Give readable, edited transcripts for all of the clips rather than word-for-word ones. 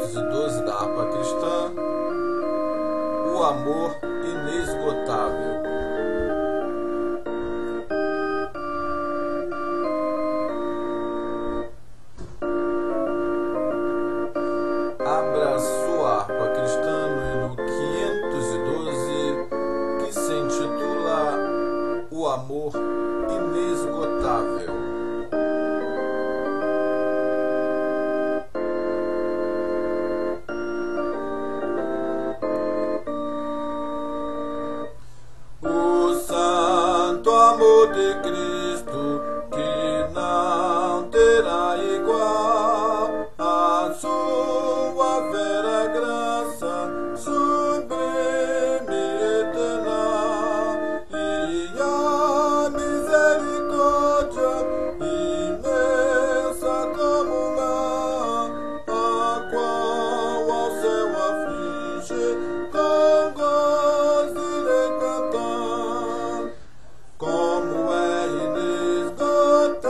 512 da harpa cristã, o amor inesgotável. Abra sua harpa cristã no hino 512, que se intitula O Amor Inesgotável. Amor de Cristo que não terá igual, a sua vera graça sublime e eterna, e a misericórdia imensa como o mar, a qual ao céu aflige, com gozo irei cantar. Como é inesgotável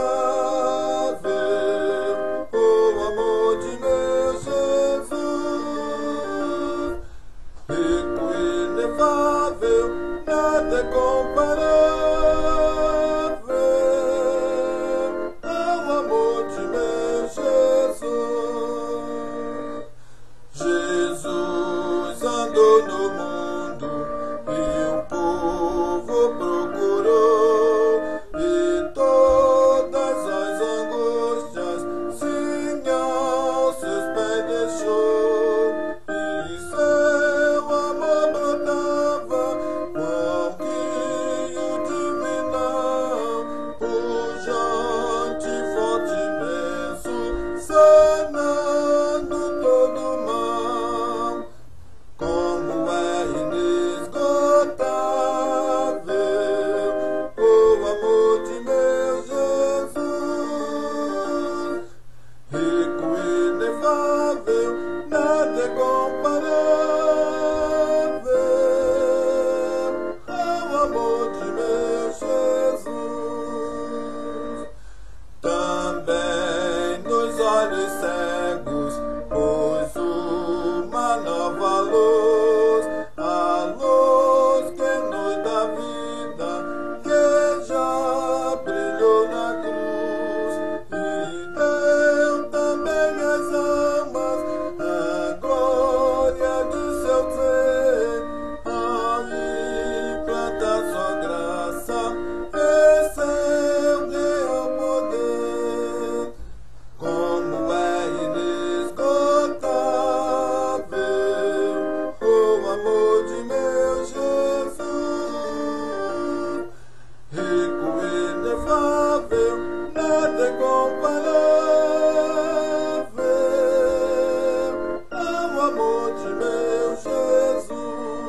o amor de meu Jesus, rico e inefável, nada é comparável ao amor de meu Jesus. Jesus andou no mundo e o povo procurou, e todas as angústias sim aos seus pés deixou, e seu amor brotava com rio divinal, pujante, forte, imenso, sanando todo o mal. Como é inesgotável o amor de meu Jesus, rico e inefável, nada é comparável ao amor de meu Jesus. Também nos olhos cegos pôs uma nova luz, a luz que nos dá vida, que já brilhou na cruz, e deu também às almas a glória de seu ser, ao implantar sua graça e seu real poder. Como é inesgotável o amor de meu Jesus, rico e inefável, nada é comparável ao amor de meu Jesus.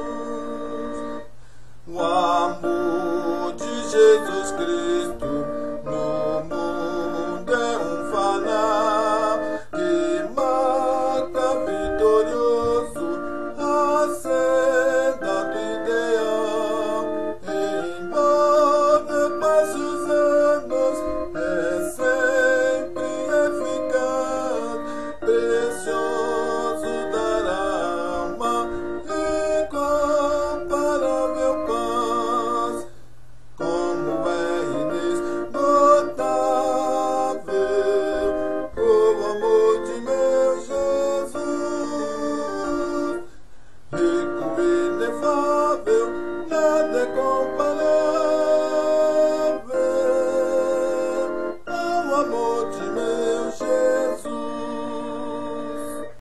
O amor de Jesus Cristo no mundo é um falar que marca vitorioso a senda do ideal. Embora passe os anos, é sempre eficaz, precioso dar à alma incomparável paz. Como é inesgotável o amor de meu Jesus, rico e inefável, nada é comparável ao amor de meu